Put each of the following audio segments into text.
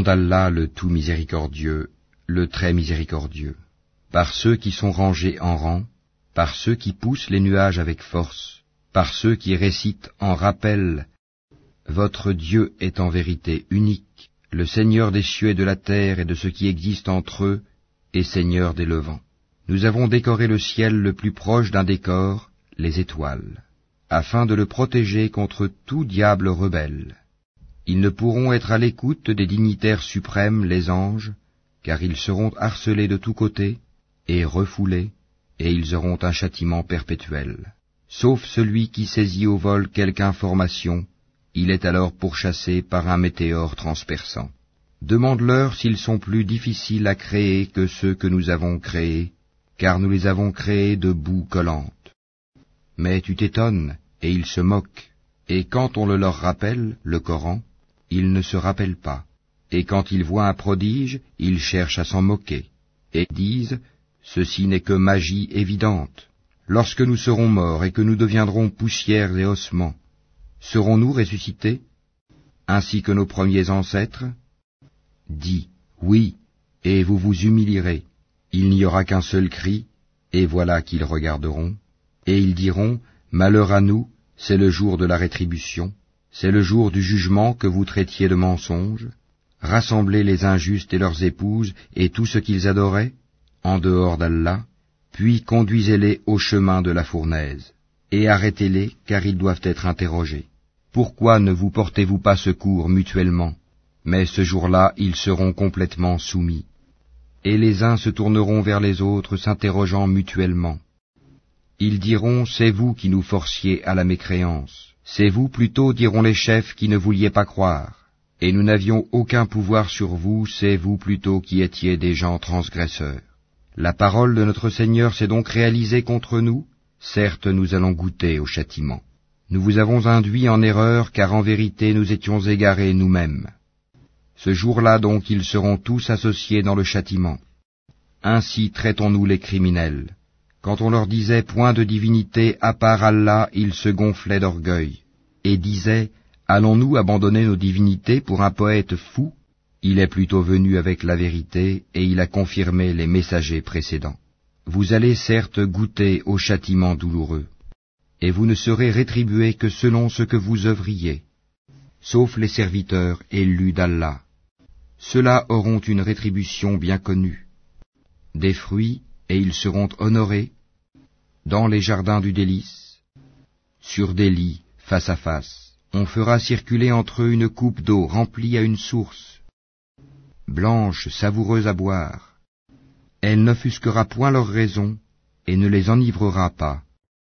d'Allah le tout miséricordieux, le très miséricordieux, par ceux qui sont rangés en rang, par ceux qui poussent les nuages avec force, par ceux qui récitent en rappel. Votre Dieu est en vérité unique, le Seigneur des cieux et de la terre et de ce qui existe entre eux, et Seigneur des levants. Nous avons décoré le ciel le plus proche d'un décor, les étoiles, afin de le protéger contre tout diable rebelle. Ils ne pourront être à l'écoute des dignitaires suprêmes, les anges, car ils seront harcelés de tous côtés, et refoulés, et ils auront un châtiment perpétuel. Sauf celui qui saisit au vol quelque information, il est alors pourchassé par un météore transperçant. Demande-leur s'ils sont plus difficiles à créer que ceux que nous avons créés, car nous les avons créés de boue collante. Mais tu t'étonnes, et ils se moquent, et quand on le leur rappelle, le Coran, ils ne se rappellent pas, et quand ils voient un prodige, ils cherchent à s'en moquer, et disent, ceci n'est que magie évidente. Lorsque nous serons morts et que nous deviendrons poussière et ossements, serons-nous ressuscités, ainsi que nos premiers ancêtres? Dis, oui, et vous vous humilierez. Il n'y aura qu'un seul cri, et voilà qu'ils regarderont, et ils diront, malheur à nous, c'est le jour de la rétribution, c'est le jour du jugement que vous traitiez de mensonge. Rassemblez les injustes et leurs épouses et tout ce qu'ils adoraient, en dehors d'Allah, puis conduisez-les au chemin de la fournaise, et arrêtez-les, car ils doivent être interrogés. Pourquoi ne vous portez-vous pas secours mutuellement? Mais ce jour-là, ils seront complètement soumis. Et les uns se tourneront vers les autres, s'interrogeant mutuellement. Ils diront, c'est vous qui nous forciez à la mécréance. C'est vous plutôt, diront les chefs, qui ne vouliez pas croire. Et nous n'avions aucun pouvoir sur vous, c'est vous plutôt qui étiez des gens transgresseurs. La parole de notre Seigneur s'est donc réalisée contre nous. Certes, nous allons goûter au châtiment. Nous vous avons induit en erreur, car en vérité nous étions égarés nous-mêmes. Ce jour-là donc ils seront tous associés dans le châtiment. Ainsi traitons-nous les criminels. Quand on leur disait point de divinité à part Allah, ils se gonflaient d'orgueil, et disaient, allons-nous abandonner nos divinités pour un poète fou? Il est plutôt venu avec la vérité, et il a confirmé les messagers précédents. Vous allez certes goûter au châtiment douloureux, et vous ne serez rétribués que selon ce que vous œuvriez, sauf les serviteurs élus d'Allah. Ceux-là auront une rétribution bien connue, des fruits, et ils seront honorés, dans les jardins du délice, sur des lits, face à face. On fera circuler entre eux une coupe d'eau remplie à une source, blanche, savoureuse à boire. Elle n'offusquera point leur raison, et ne les enivrera pas.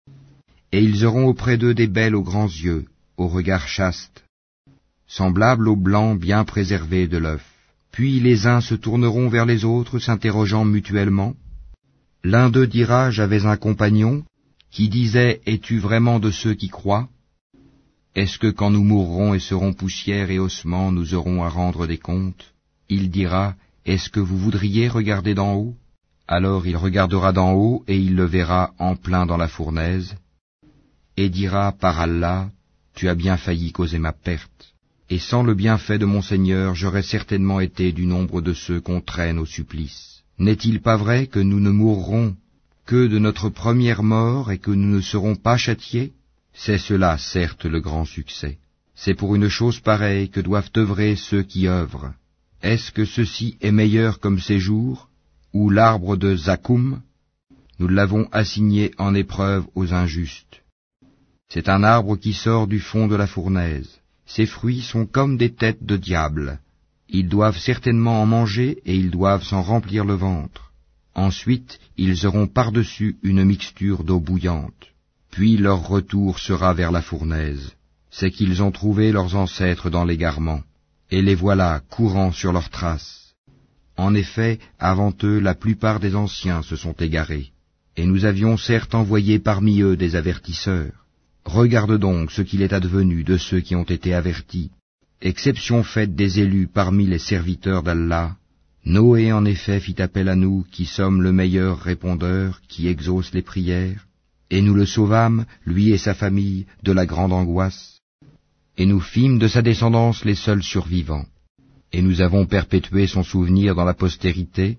Et ils auront auprès d'eux des belles aux grands yeux, au regard chaste, semblables au blanc bien préservé de l'œuf. Puis les uns se tourneront vers les autres, s'interrogeant mutuellement. L'un d'eux dira, j'avais un compagnon, qui disait, es-tu vraiment de ceux qui croient? Est-ce que quand nous mourrons et serons poussière et ossements, nous aurons à rendre des comptes? Il dira, est-ce que vous voudriez regarder d'en haut? Alors il regardera d'en haut, et il le verra en plein dans la fournaise, et dira, par Allah, tu as bien failli causer ma perte. Et sans le bienfait de mon Seigneur, j'aurais certainement été du nombre de ceux qu'on traîne au supplice. N'est-il pas vrai que nous ne mourrons que de notre première mort et que nous ne serons pas châtiés? C'est cela, certes, le grand succès. C'est pour une chose pareille que doivent œuvrer ceux qui œuvrent. Est-ce que ceci est meilleur comme séjour, ou l'arbre de Zakoum? Nous l'avons assigné en épreuve aux injustes. C'est un arbre qui sort du fond de la fournaise. Ses fruits sont comme des têtes de diable. Ils doivent certainement en manger et ils doivent s'en remplir le ventre. Ensuite, ils auront par-dessus une mixture d'eau bouillante. Puis leur retour sera vers la fournaise. C'est qu'ils ont trouvé leurs ancêtres dans l'égarement, et les voilà courant sur leurs traces. En effet, avant eux, la plupart des anciens se sont égarés, et nous avions certes envoyé parmi eux des avertisseurs. Regarde donc ce qu'il est advenu de ceux qui ont été avertis. Exception faite des élus parmi les serviteurs d'Allah, Noé en effet fit appel à nous qui sommes le meilleur répondeur qui exauce les prières, et nous le sauvâmes, lui et sa famille, de la grande angoisse, et nous fîmes de sa descendance les seuls survivants. et nous avons perpétué son souvenir dans la postérité.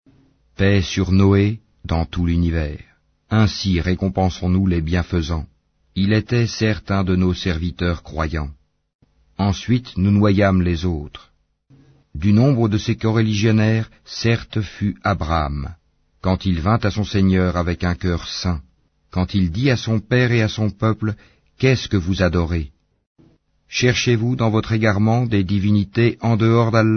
Paix sur Noé dans tout l'univers. Ainsi récompensons-nous les bienfaisants. Il était certes un de nos serviteurs croyants. Ensuite nous noyâmes les autres. Du nombre de ces coreligionnaires, certes fut Abraham, quand il vint à son Seigneur avec un cœur saint, quand il dit à son père et à son peuple, « Qu'est-ce que vous adorez ? Cherchez-vous dans votre égarement des divinités en dehors d'Allah ?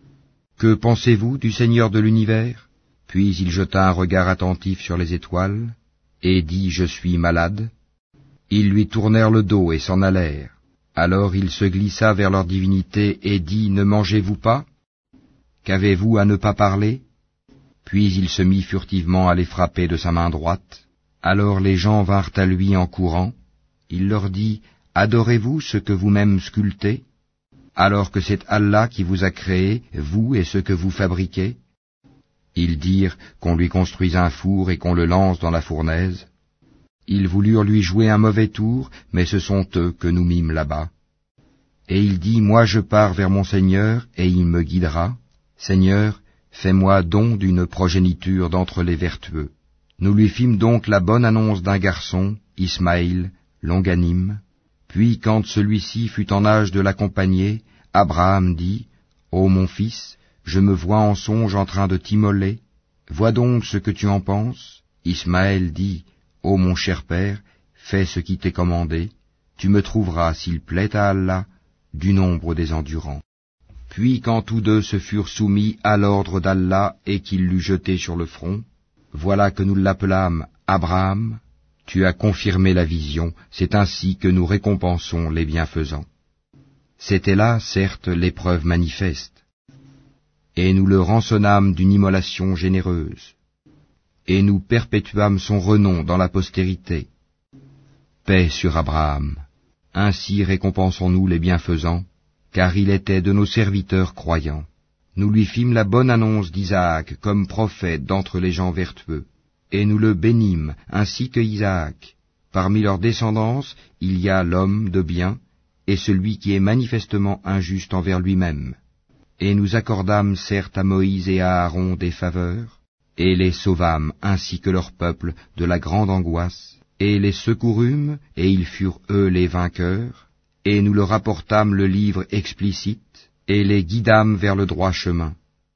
Que pensez-vous du Seigneur de l'univers ?» Puis il jeta un regard attentif sur les étoiles, et dit, « Je suis malade. » Ils lui tournèrent le dos et s'en allèrent. Alors il se glissa vers leur divinité et dit, « Ne mangez-vous pas ? Qu'avez-vous à ne pas parler ?» Puis il se mit furtivement à les frapper de sa main droite. Alors les gens vinrent à lui en courant. Il leur dit, « Adorez-vous ce que vous-même sculptez, alors que c'est Allah qui vous a créé, vous et ce que vous fabriquez ?» Ils dirent qu'on lui construise un four et qu'on le lance dans la fournaise. Ils voulurent lui jouer un mauvais tour, mais ce sont eux que nous mîmes là-bas. Et il dit, « Moi je pars vers mon Seigneur, et il me guidera. Seigneur, fais-moi don d'une progéniture d'entre les vertueux. » Nous lui fîmes donc la bonne annonce d'un garçon, Ismaïl, longanime. Puis quand celui-ci fut en âge de l'accompagner, Abraham dit, « Ô mon fils, je me vois en songe en train de t'immoler. Vois donc ce que tu en penses. » Ismaël dit, « Ô mon cher père, fais ce qui t'est commandé. Tu me trouveras, s'il plaît à Allah, du nombre des endurants. » Puis quand tous deux se furent soumis à l'ordre d'Allah et qu'il l'eut jeté sur le front, voilà que nous l'appelâmes Abraham. Tu as confirmé la vision, c'est ainsi que nous récompensons les bienfaisants. C'était là, certes, l'épreuve manifeste. Et nous le rançonnâmes d'une immolation généreuse. Et nous perpétuâmes son renom dans la postérité. Paix sur Abraham. Ainsi récompensons-nous les bienfaisants, car il était de nos serviteurs croyants. Nous lui fîmes la bonne annonce d'Isaac comme prophète d'entre les gens vertueux, et nous le bénîmes ainsi que Isaac. Parmi leur descendance, il y a l'homme de bien, et celui qui est manifestement injuste envers lui-même. Et nous accordâmes certes à Moïse et à Aaron des faveurs, et les sauvâmes ainsi que leur peuple de la grande angoisse, et les secourûmes, et ils furent eux les vainqueurs, et nous leur apportâmes le livre explicite, et les guidâmes vers le droit chemin.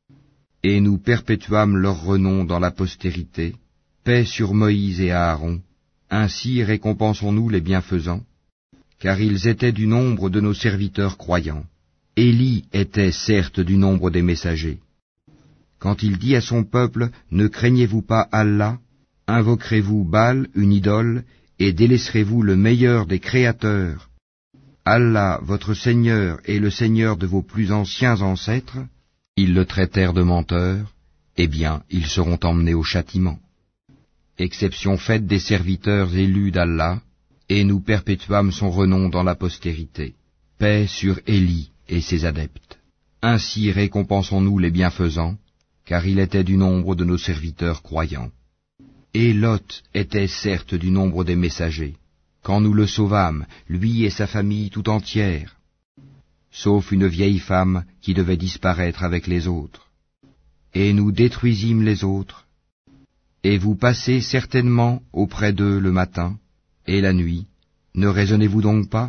Et nous perpétuâmes leur renom dans la postérité. Paix sur Moïse et Aaron. Ainsi récompensons-nous les bienfaisants, car ils étaient du nombre de nos serviteurs croyants. Élie était certes du nombre des messagers. Quand il dit à son peuple, « Ne craignez-vous pas Allah, invoquerez-vous Baal, une idole, et délaisserez-vous le meilleur des créateurs, Allah, votre Seigneur, est le Seigneur de vos plus anciens ancêtres ?» Ils le traitèrent de menteur, eh bien, ils seront emmenés au châtiment. Exception faite des serviteurs élus d'Allah, et nous perpétuâmes son renom dans la postérité. Paix sur Élie et ses adeptes. Ainsi récompensons-nous les bienfaisants, car il était du nombre de nos serviteurs croyants. Et Lot était certes du nombre des messagers, quand nous le sauvâmes, lui et sa famille tout entière, sauf une vieille femme qui devait disparaître avec les autres. Et nous détruisîmes les autres, et vous passez certainement auprès d'eux le matin et la nuit, ne raisonnez-vous donc pas?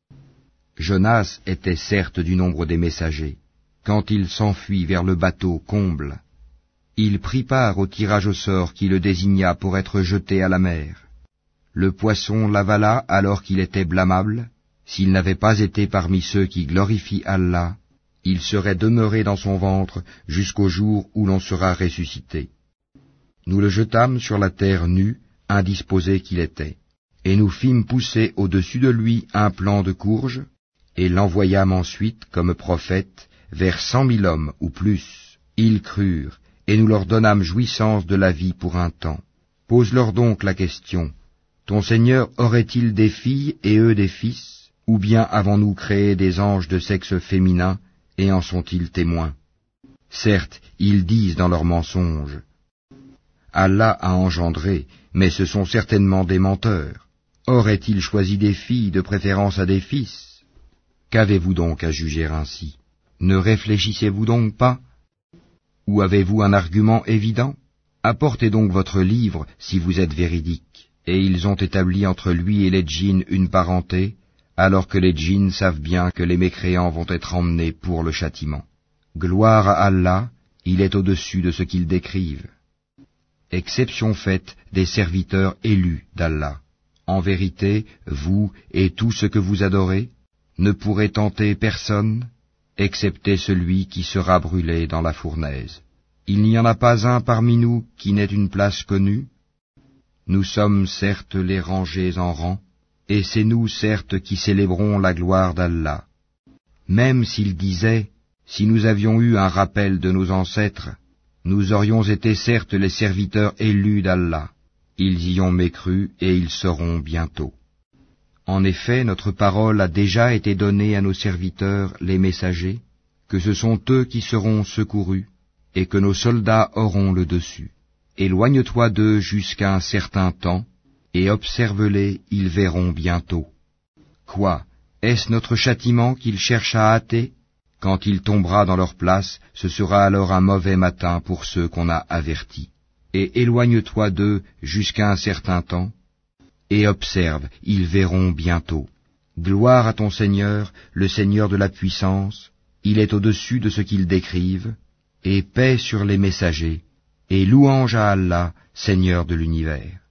Jonas était certes du nombre des messagers, quand il s'enfuit vers le bateau comble. Il prit part au tirage au sort qui le désigna pour être jeté à la mer. Le poisson l'avala alors qu'il était blâmable. S'il n'avait pas été parmi ceux qui glorifient Allah, il serait demeuré dans son ventre jusqu'au jour où l'on sera ressuscité. Nous le jetâmes sur la terre nue, indisposé qu'il était, et nous fîmes pousser au-dessus de lui un plant de courge, et l'envoyâmes ensuite comme prophète vers 100 000 hommes ou plus. Ils crurent, et nous leur donnâmes jouissance de la vie pour un temps. Pose-leur donc la question, ton Seigneur aurait-il des filles et eux des fils, ou bien avons-nous créé des anges de sexe féminin, et en sont-ils témoins? Certes, ils disent dans leurs mensonges, Allah a engendré, mais ce sont certainement des menteurs. Aurait-il choisi des filles de préférence à des fils? Qu'avez-vous donc à juger ainsi? Ne réfléchissez-vous donc pas? Ou avez-vous un argument évident? Apportez donc votre livre si vous êtes véridique. Et ils ont établi entre lui et les djinns une parenté, alors que les djinns savent bien que les mécréants vont être emmenés pour le châtiment. Gloire à Allah, il est au-dessus de ce qu'ils décrivent. Exception faite des serviteurs élus d'Allah. En vérité, vous et tout ce que vous adorez ne pourrez tenter personne, excepté celui qui sera brûlé dans la fournaise. Il n'y en a pas un parmi nous qui n'ait une place connue. Nous sommes certes les rangés en rang, et c'est nous certes qui célébrons la gloire d'Allah. Même s'ils disaient, si nous avions eu un rappel de nos ancêtres, nous aurions été certes les serviteurs élus d'Allah. Ils y ont mécru et ils sauront bientôt. En effet, notre parole a déjà été donnée à nos serviteurs, les messagers, que ce sont eux qui seront secourus, et que nos soldats auront le dessus. Éloigne-toi d'eux jusqu'à un certain temps, et observe-les, ils verront bientôt. Quoi? Est-ce notre châtiment qu'ils cherchent à hâter? Quand il tombera dans leur place, ce sera alors un mauvais matin pour ceux qu'on a avertis. Et éloigne-toi d'eux jusqu'à un certain temps, et observe, ils verront bientôt. Gloire à ton Seigneur, le Seigneur de la puissance, il est au-dessus de ce qu'ils décrivent, et paix sur les messagers, et louange à Allah, Seigneur de l'univers.